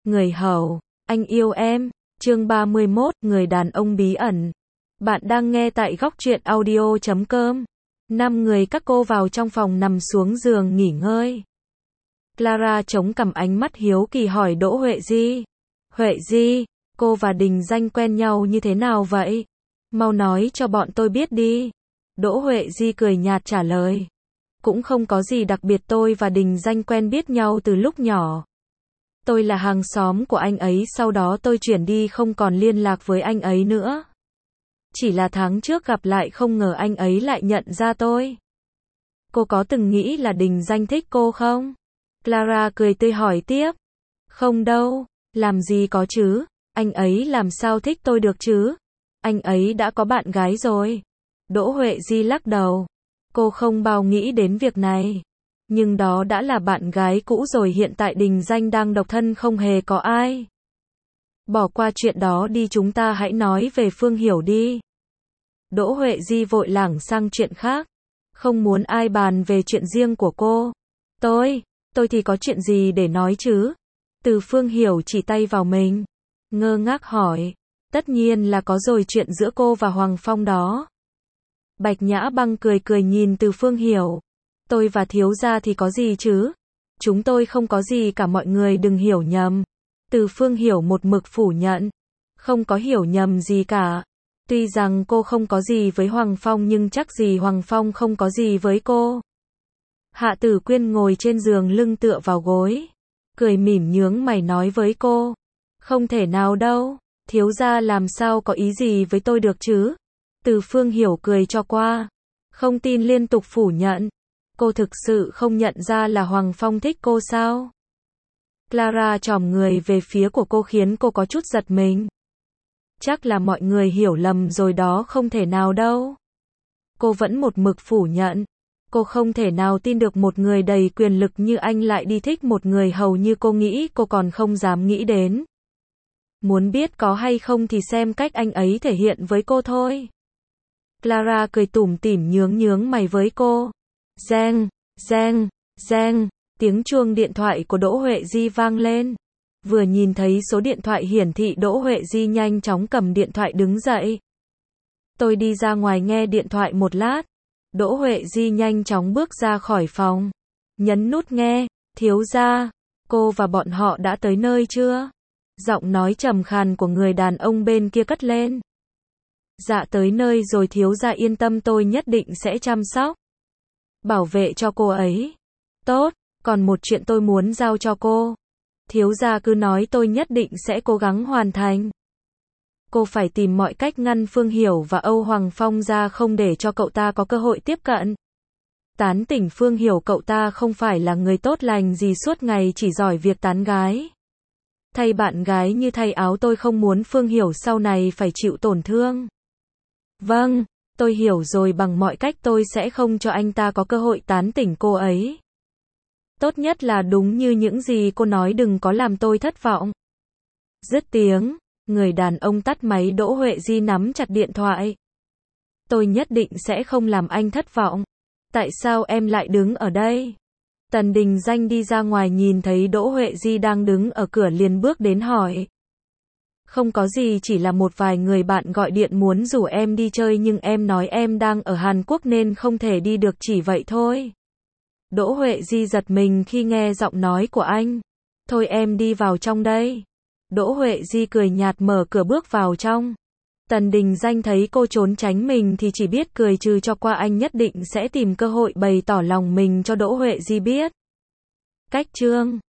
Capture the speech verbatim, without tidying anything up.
Người hầu, anh yêu em. Chương ba mươi mốt, người đàn ông bí ẩn. Bạn đang nghe tại góc truyện audio chấm com. Năm người các cô vào trong phòng nằm xuống giường nghỉ ngơi. Clara chống cằm, ánh mắt hiếu kỳ hỏi Đỗ Huệ Di. Huệ Di, cô và Đình Danh quen nhau như thế nào vậy? Mau nói cho bọn tôi biết đi. Đỗ Huệ Di cười nhạt trả lời. Cũng không có gì đặc biệt, tôi và Đình Danh quen biết nhau từ lúc nhỏ. Tôi là hàng xóm của anh ấy, sau đó tôi chuyển đi không còn liên lạc với anh ấy nữa. Chỉ là tháng trước gặp lại không ngờ anh ấy lại nhận ra tôi. Cô có từng nghĩ là Đình Danh thích cô không? Clara cười tươi hỏi tiếp. Không đâu, làm gì có chứ, anh ấy làm sao thích tôi được chứ? Anh ấy đã có bạn gái rồi. Đỗ Huệ Di lắc đầu. Cô không bao nghĩ đến việc này. Nhưng đó đã là bạn gái cũ rồi, hiện tại Đình Danh đang độc thân không hề có ai. Bỏ qua chuyện đó đi, chúng ta hãy nói về Phương Hiểu đi. Đỗ Huệ Di vội lảng sang chuyện khác. Không muốn ai bàn về chuyện riêng của cô. Tôi, tôi thì có chuyện gì để nói chứ? Từ Phương Hiểu chỉ tay vào mình. Ngơ ngác hỏi. Tất nhiên là có rồi, chuyện giữa cô và Hoàng Phong đó. Bạch Nhã Băng cười cười nhìn Từ Phương Hiểu. Tôi và thiếu gia thì có gì chứ? Chúng tôi không có gì cả, mọi người đừng hiểu nhầm. Từ Phương Hiểu một mực phủ nhận. Không có hiểu nhầm gì cả. Tuy rằng cô không có gì với Hoàng Phong nhưng chắc gì Hoàng Phong không có gì với cô. Hạ Tử Quyên ngồi trên giường lưng tựa vào gối. Cười mỉm nhướng mày nói với cô. Không thể nào đâu, thiếu gia làm sao có ý gì với tôi được chứ? Từ Phương Hiểu cười cho qua. Không tin liên tục phủ nhận. Cô thực sự không nhận ra là Hoàng Phong thích cô sao? Clara chòm người về phía của cô khiến cô có chút giật mình. Chắc là mọi người hiểu lầm rồi đó, không thể nào đâu. Cô vẫn một mực phủ nhận. Cô không thể nào tin được một người đầy quyền lực như anh lại đi thích một người hầu như cô nghĩ, cô còn không dám nghĩ đến. Muốn biết có hay không thì xem cách anh ấy thể hiện với cô thôi. Clara cười tủm tỉm nhướng nhướng mày với cô. Reng, reng, reng, tiếng chuông điện thoại của Đỗ Huệ Di vang lên. Vừa nhìn thấy số điện thoại hiển thị, Đỗ Huệ Di nhanh chóng cầm điện thoại đứng dậy. Tôi đi ra ngoài nghe điện thoại một lát. Đỗ Huệ Di nhanh chóng bước ra khỏi phòng. Nhấn nút nghe. Thiếu gia, cô và bọn họ đã tới nơi chưa? Giọng nói trầm khàn của người đàn ông bên kia cất lên. Dạ tới nơi rồi thiếu gia yên tâm, tôi nhất định sẽ chăm sóc. Bảo vệ cho cô ấy. Tốt, còn một chuyện tôi muốn giao cho cô. Thiếu gia cứ nói, tôi nhất định sẽ cố gắng hoàn thành. Cô phải tìm mọi cách ngăn Phương Hiểu và Âu Hoàng Phong ra, không để cho cậu ta có cơ hội tiếp cận. Tán tỉnh Phương Hiểu, cậu ta không phải là người tốt lành gì, suốt ngày chỉ giỏi việc tán gái. Thay bạn gái như thay áo, tôi không muốn Phương Hiểu sau này phải chịu tổn thương. Vâng, tôi hiểu rồi, bằng mọi cách tôi sẽ không cho anh ta có cơ hội tán tỉnh cô ấy. Tốt nhất là đúng như những gì cô nói, đừng có làm tôi thất vọng. Dứt tiếng, người đàn ông tắt máy. Đỗ Huệ Di nắm chặt điện thoại. Tôi nhất định sẽ không làm anh thất vọng. Tại sao em lại đứng ở đây? Tần Đình Danh đi ra ngoài nhìn thấy Đỗ Huệ Di đang đứng ở cửa liền bước đến hỏi. Không có gì, chỉ là một vài người bạn gọi điện muốn rủ em đi chơi nhưng em nói em đang ở Hàn Quốc nên không thể đi được, chỉ vậy thôi. Đỗ Huệ Di giật mình khi nghe giọng nói của anh. Thôi em đi vào trong đây. Đỗ Huệ Di cười nhạt mở cửa bước vào trong. Tần Đình Danh thấy cô trốn tránh mình thì chỉ biết cười trừ cho qua, anh nhất định sẽ tìm cơ hội bày tỏ lòng mình cho Đỗ Huệ Di biết. Cách chương